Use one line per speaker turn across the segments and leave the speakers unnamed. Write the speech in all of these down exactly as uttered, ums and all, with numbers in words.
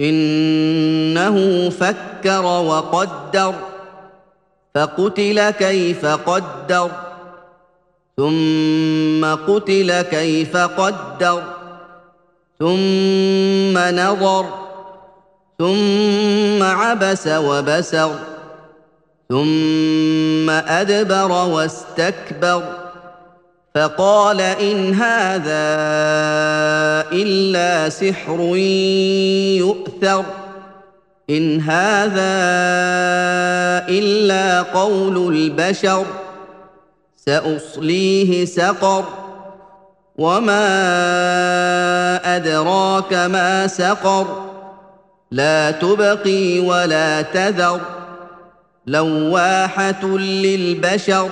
إنه فكر وقدر فقتل كيف قدر ثم قتل كيف قدر ثم نظر ثم عبس وبسر ثم أدبر واستكبر فقال إن هذا إلا سحر يؤثر إن هذا إلا قول البشر سأصليه سقر وما أدراك ما سقر لا تبقي ولا تذر لواحة للبشر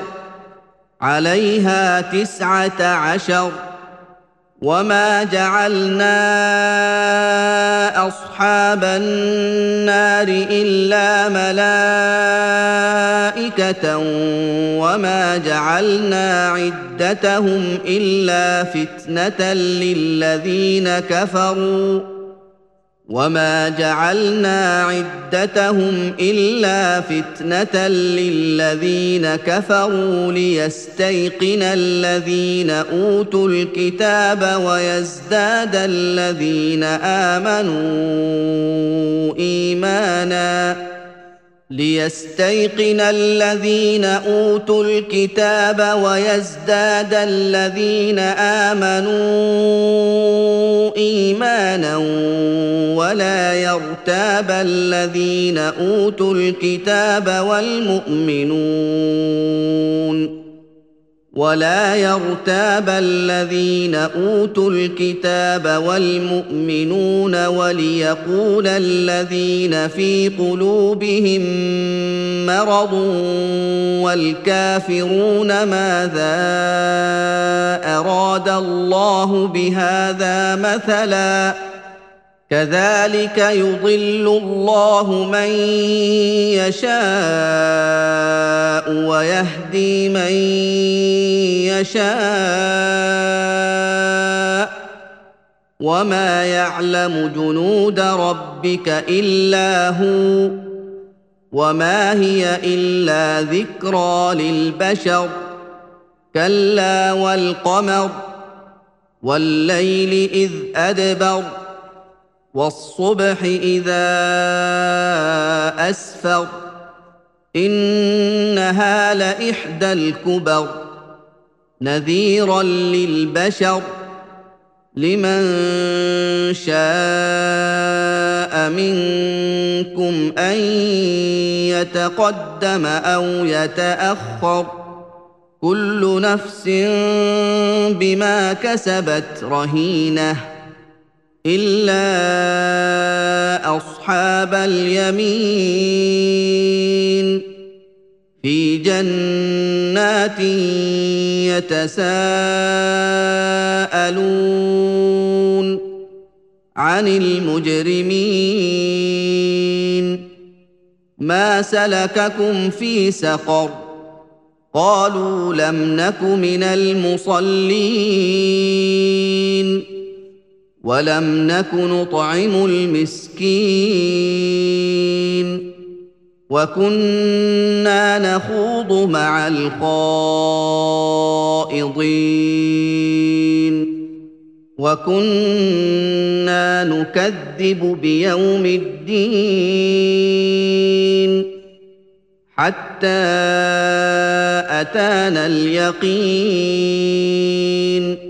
عليها تسعة عشر وما جعلنا أصحاب النار إلا ملائكة وما جعلنا عدتهم إلا فتنة للذين كفروا وما جعلنا عدتهم إلا فتنة للذين كفروا ليستيقن الذين أوتوا الكتاب ويزداد الذين آمنوا إيمانا ليستيقن الذين أوتوا الكتاب ويزداد الذين آمنوا إيمانا ولا يرتاب الذين أوتوا الكتاب والمؤمنون ولا يرتاب الذين أوتوا الكتاب والمؤمنون وليقول الذين في قلوبهم مرض والكافرون ماذا أراد الله بهذا مثلا كذلك يضل الله من يشاء ويهدي من يشاء وما يعلم جنود ربك إلا هو وما هي إلا ذكرى للبشر كلا والقمر والليل إذ أدبر والصبح إذا أسفر إنها لإحدى الكبر نذيرا للبشر لمن شاء منكم أن يتقدم أو يتأخر كل نفس بما كسبت رهينة إلا أصحاب اليمين في جنات يتساءلون عن المجرمين ما سلككم في سقر قالوا لم نك من المصلين ولم نك نطعم المسكين وكنا نخوض مع الخائضين وكنا نكذب بيوم الدين حتى أتانا اليقين